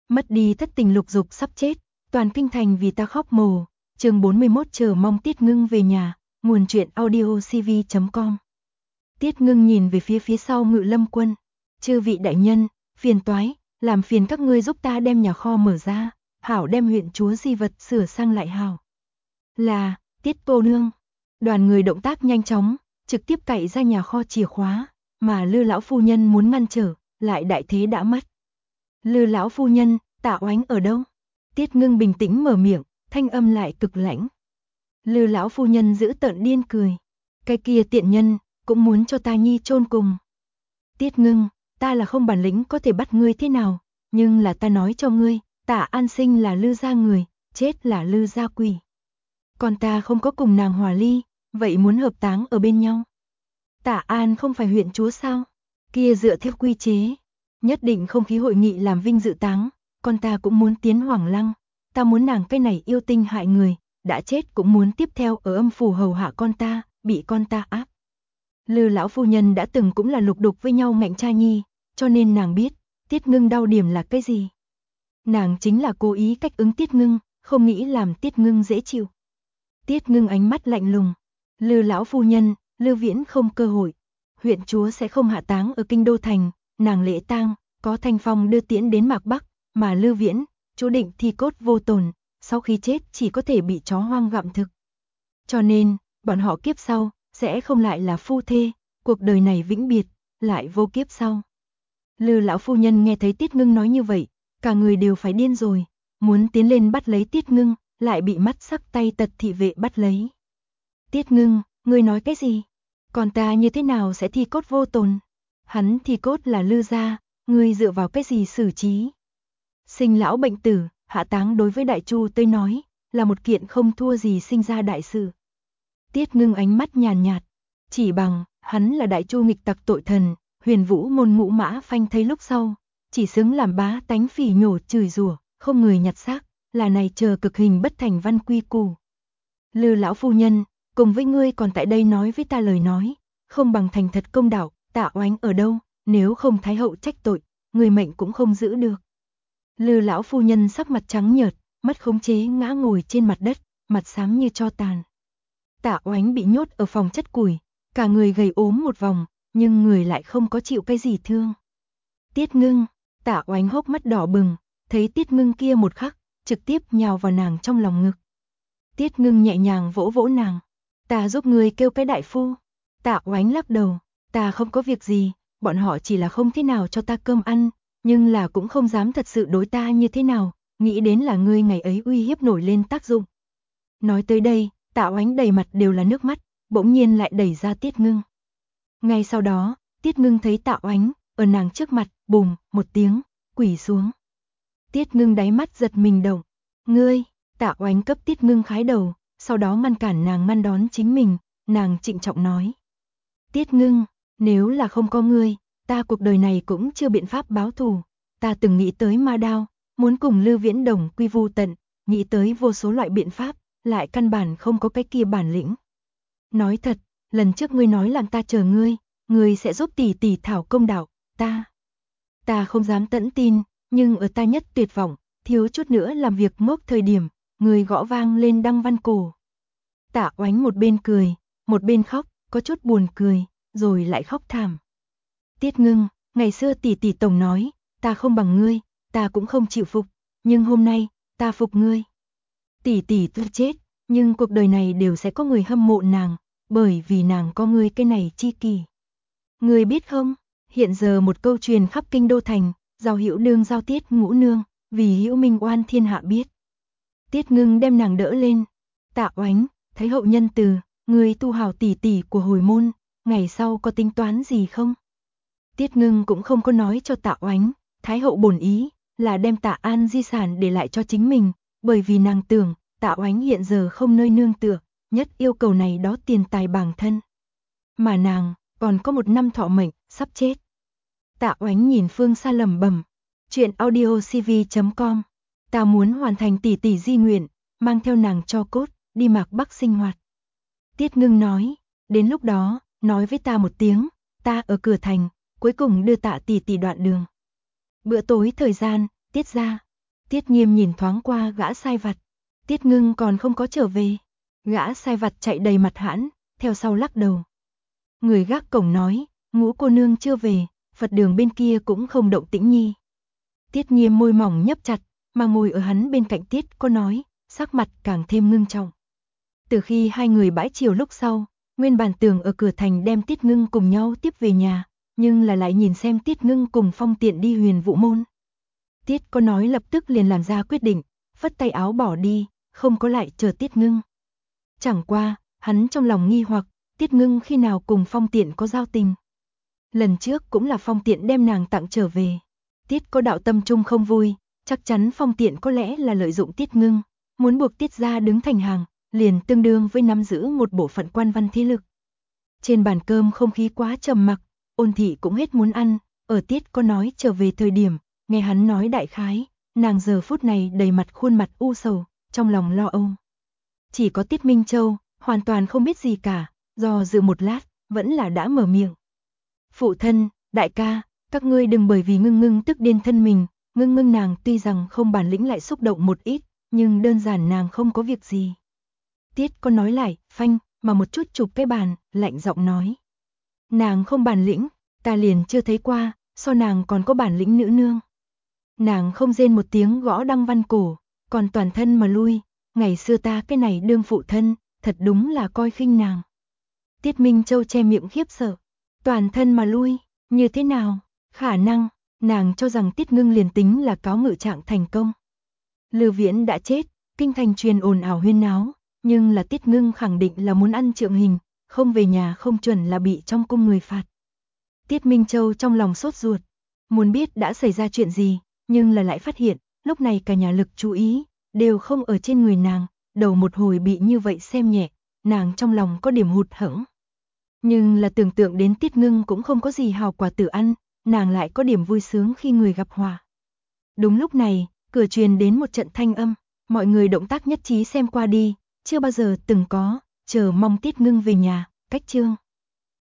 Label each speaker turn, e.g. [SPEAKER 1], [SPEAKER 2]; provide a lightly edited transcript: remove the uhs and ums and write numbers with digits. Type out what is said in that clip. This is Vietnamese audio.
[SPEAKER 1] Mất đi thất tình lục dục sắp chết, toàn kinh thành vì ta khóc mồ. Chương 41 chờ mong Tiết Ngưng về nhà, nguồn truyện audiocv.com. Tiết Ngưng nhìn về phía sau Ngự Lâm Quân. Chư vị đại nhân, phiền toái, làm phiền các ngươi giúp ta đem nhà kho mở ra, hảo đem huyện chúa di vật sửa sang lại hảo. Là, Tiết cô nương. Đoàn người động tác nhanh chóng, trực tiếp cậy ra nhà kho chìa khóa, mà Lư lão phu nhân muốn ngăn trở, lại đại thế đã mất. Lư lão phu nhân, Tạ Oánh ở đâu? Tiết Ngưng bình tĩnh mở miệng, thanh âm lại cực lãnh. Lư lão phu nhân giữ tợn điên cười. Cái kia tiện nhân, cũng muốn cho ta nhi chôn cùng. Tiết Ngưng, ta là không bản lĩnh có thể bắt ngươi thế nào, nhưng là ta nói cho ngươi, Tạ An Sinh là Lư gia người, chết là Lư gia quỷ. Còn ta không có cùng nàng hòa ly, vậy muốn hợp táng ở bên nhau. Tạ An không phải huyện chúa sao? Kia dựa theo quy chế, nhất định không khí hội nghị làm vinh dự táng, con ta cũng muốn tiến Hoàng Lăng, ta muốn nàng cái này yêu tinh hại người, đã chết cũng muốn tiếp theo ở âm phủ hầu hạ con ta, bị con ta áp. Lư lão phu nhân đã từng cũng là lục đục với nhau ngạnh cha nhi, cho nên nàng biết, Tiết Ngưng đau điểm là cái gì. Nàng chính là cố ý cách ứng Tiết Ngưng, không nghĩ làm Tiết Ngưng dễ chịu. Tiết Ngưng ánh mắt lạnh lùng. Lư lão phu nhân, Lư Viễn không cơ hội. Huyện chúa sẽ không hạ táng ở kinh đô thành, nàng lễ tang, có Thanh Phong đưa tiễn đến Mạc Bắc, mà Lư Viễn, chú định thi cốt vô tồn, sau khi chết chỉ có thể bị chó hoang gặm thực. Cho nên, bọn họ kiếp sau, sẽ không lại là phu thê, cuộc đời này vĩnh biệt, lại vô kiếp sau. Lư lão phu nhân nghe thấy Tiết Ngưng nói như vậy, cả người đều phải điên rồi, muốn tiến lên bắt lấy Tiết Ngưng, lại bị mắt sắc tay tật thị vệ bắt lấy. Tiết Ngưng, ngươi nói cái gì? Còn ta như thế nào sẽ thi cốt vô tồn? Hắn thi cốt là Lư gia, ngươi dựa vào cái gì xử trí? Sinh lão bệnh tử, hạ táng đối với Đại Chu tới nói, là một kiện không thua gì sinh ra đại sự. Tiết Ngưng ánh mắt nhàn nhạt, chỉ bằng, hắn là Đại Chu nghịch tặc tội thần, Huyền Vũ môn Ngũ Mã Phanh thấy lúc sau, chỉ xứng làm bá tánh phỉ nhổ chửi rủa, không người nhặt xác, là này chờ cực hình bất thành văn quy củ. Lư lão phu nhân, cùng với ngươi còn tại đây nói với ta lời nói, không bằng thành thật công đạo, Tạ Oánh ở đâu, nếu không Thái hậu trách tội, người mệnh cũng không giữ được. Lư lão phu nhân sắc mặt trắng nhợt, mất khống chế ngã ngồi trên mặt đất, mặt xám như tro tàn. Tạ Oánh bị nhốt ở phòng chất củi, cả người gầy ốm một vòng, nhưng người lại không có chịu cái gì thương. Tiết Ngưng, Tạ Oánh hốc mắt đỏ bừng, thấy Tiết Ngưng kia một khắc, trực tiếp nhào vào nàng trong lòng ngực. Tiết Ngưng nhẹ nhàng vỗ vỗ nàng, ta giúp người kêu cái đại phu. Tạ Oánh lắc đầu, ta không có việc gì, bọn họ chỉ là không thế nào cho ta cơm ăn, nhưng là cũng không dám thật sự đối ta như thế nào, nghĩ đến là ngươi ngày ấy uy hiếp nổi lên tác dụng. Nói tới đây, Tạ Oánh đầy mặt đều là nước mắt, bỗng nhiên lại đẩy ra Tiết Ngưng. Ngay sau đó, Tiết Ngưng thấy Tạ Oánh, ở nàng trước mặt, bùm, một tiếng, quỳ xuống. Tiết Ngưng đáy mắt giật mình động, ngươi, Tạ Oánh cấp Tiết Ngưng khái đầu, sau đó ngăn cản nàng ngăn đón chính mình, nàng trịnh trọng nói. Tiết Ngưng, nếu là không có ngươi, ta cuộc đời này cũng chưa biện pháp báo thù, ta từng nghĩ tới ma đao, muốn cùng Lư Viễn đồng quy vu tận, nghĩ tới vô số loại biện pháp, lại căn bản không có cái kia bản lĩnh. Nói thật, lần trước ngươi nói làm ta chờ ngươi sẽ giúp tỷ tỷ thảo công đạo, ta không dám tẫn tin, nhưng ở ta nhất tuyệt vọng, thiếu chút nữa làm việc ngốc thời điểm, ngươi gõ vang lên đăng văn cổ. Tạ Oánh một bên cười, một bên khóc, có chút buồn cười, rồi lại khóc thảm. Tiết Ngưng, ngày xưa tỷ tỷ tổng nói, ta không bằng ngươi, ta cũng không chịu phục, nhưng hôm nay, ta phục ngươi. Tỷ tỷ tuy chết, nhưng cuộc đời này đều sẽ có người hâm mộ nàng, bởi vì nàng có ngươi cái này chi kỷ. Ngươi biết không, hiện giờ một câu truyền khắp kinh đô thành, giao Hữu đương giao Tiết Ngũ nương, vì Hữu minh oan thiên hạ biết. Tiết Ngưng đem nàng đỡ lên, Tạ Oánh, thấy hậu nhân từ, ngươi tu hào tỷ tỷ của hồi môn, ngày sau có tính toán gì không? Tiết Ngưng cũng không có nói cho Tạ Oánh, Thái hậu bổn ý là đem Tạ An di sản để lại cho chính mình, bởi vì nàng tưởng, Tạ Oánh hiện giờ không nơi nương tựa, nhất yêu cầu này đó tiền tài bản thân. Mà nàng, còn có 1 năm thọ mệnh, sắp chết. Tạ Oánh nhìn phương xa lẩm bẩm, chuyện audiocv.com, ta muốn hoàn thành tỷ tỷ di nguyện, mang theo nàng cho cốt, đi Mạc Bắc sinh hoạt. Tiết Ngưng nói, đến lúc đó, nói với ta một tiếng, ta ở cửa thành, cuối cùng đưa Tạ tỷ tỷ đoạn đường. Bữa tối thời gian, Tiết gia, Tiết Nghiêm nhìn thoáng qua gã sai vặt. Tiết Ngưng còn không có trở về. Gã sai vặt chạy đầy mặt hãn, theo sau lắc đầu. Người gác cổng nói, Ngũ cô nương chưa về, Phật đường bên kia cũng không động tĩnh nhi. Tiết Nghiêm môi mỏng nhấp chặt, mà ngồi ở hắn bên cạnh Tiết có nói, sắc mặt càng thêm ngưng trọng. Từ khi hai người bãi chiều lúc sau, nguyên bản tưởng ở cửa thành đem Tiết Ngưng cùng nhau tiếp về nhà, nhưng là lại nhìn xem Tiết Ngưng cùng Phong Tiện đi Huyền Vũ môn. Tiết có nói lập tức liền làm ra quyết định, phất tay áo bỏ đi, không có lại chờ Tiết Ngưng. Chẳng qua, hắn trong lòng nghi hoặc, Tiết Ngưng khi nào cùng Phong Tiện có giao tình. Lần trước cũng là Phong Tiện đem nàng tặng trở về. Tiết có đạo tâm trung không vui, chắc chắn Phong Tiện có lẽ là lợi dụng Tiết Ngưng, muốn buộc Tiết gia đứng thành hàng, liền tương đương với nắm giữ một bộ phận quan văn thế lực. Trên bàn cơm không khí quá trầm mặc, Ôn thị cũng hết muốn ăn, ở Tiết có nói trở về thời điểm, nghe hắn nói đại khái, nàng giờ phút này đầy mặt khuôn mặt u sầu, trong lòng lo âu. Chỉ có Tiết Minh Châu, hoàn toàn không biết gì cả, do dự một lát, vẫn là đã mở miệng. Phụ thân, đại ca, các ngươi đừng bởi vì Ngưng Ngưng tức điên thân mình, Ngưng Ngưng nàng tuy rằng không bản lĩnh lại xúc động một ít, nhưng đơn giản nàng không có việc gì. Tiết có nói lại, phanh, mà một chút chụp cái bàn, lạnh giọng nói. Nàng không bản lĩnh, ta liền chưa thấy qua, so nàng còn có bản lĩnh nữ nương. Nàng không rên một tiếng gõ Đăng Văn cổ, còn toàn thân mà lui, ngày xưa ta cái này đương phụ thân, thật đúng là coi khinh nàng. Tiết Minh Châu che miệng khiếp sợ, toàn thân mà lui, như thế nào, khả năng, nàng cho rằng Tiết Ngưng liền tính là cáo ngự trạng thành công. Lưu Viễn đã chết, kinh thành truyền ồn ào huyên náo, nhưng là Tiết Ngưng khẳng định là muốn ăn trượng hình, không về nhà không chuẩn là bị trong cung người phạt. Tiết Minh Châu trong lòng sốt ruột, muốn biết đã xảy ra chuyện gì, nhưng là lại phát hiện, lúc này cả nhà lực chú ý, đều không ở trên người nàng, đầu một hồi bị như vậy xem nhẹ, nàng trong lòng có điểm hụt hẫng. Nhưng là tưởng tượng đến Tiết Ngưng cũng không có gì hào quả tử ăn, nàng lại có điểm vui sướng khi người gặp hòa. Đúng lúc này, cửa truyền đến một trận thanh âm, mọi người động tác nhất trí xem qua đi, chưa bao giờ từng có, chờ mong Tiết Ngưng về nhà, cách chương.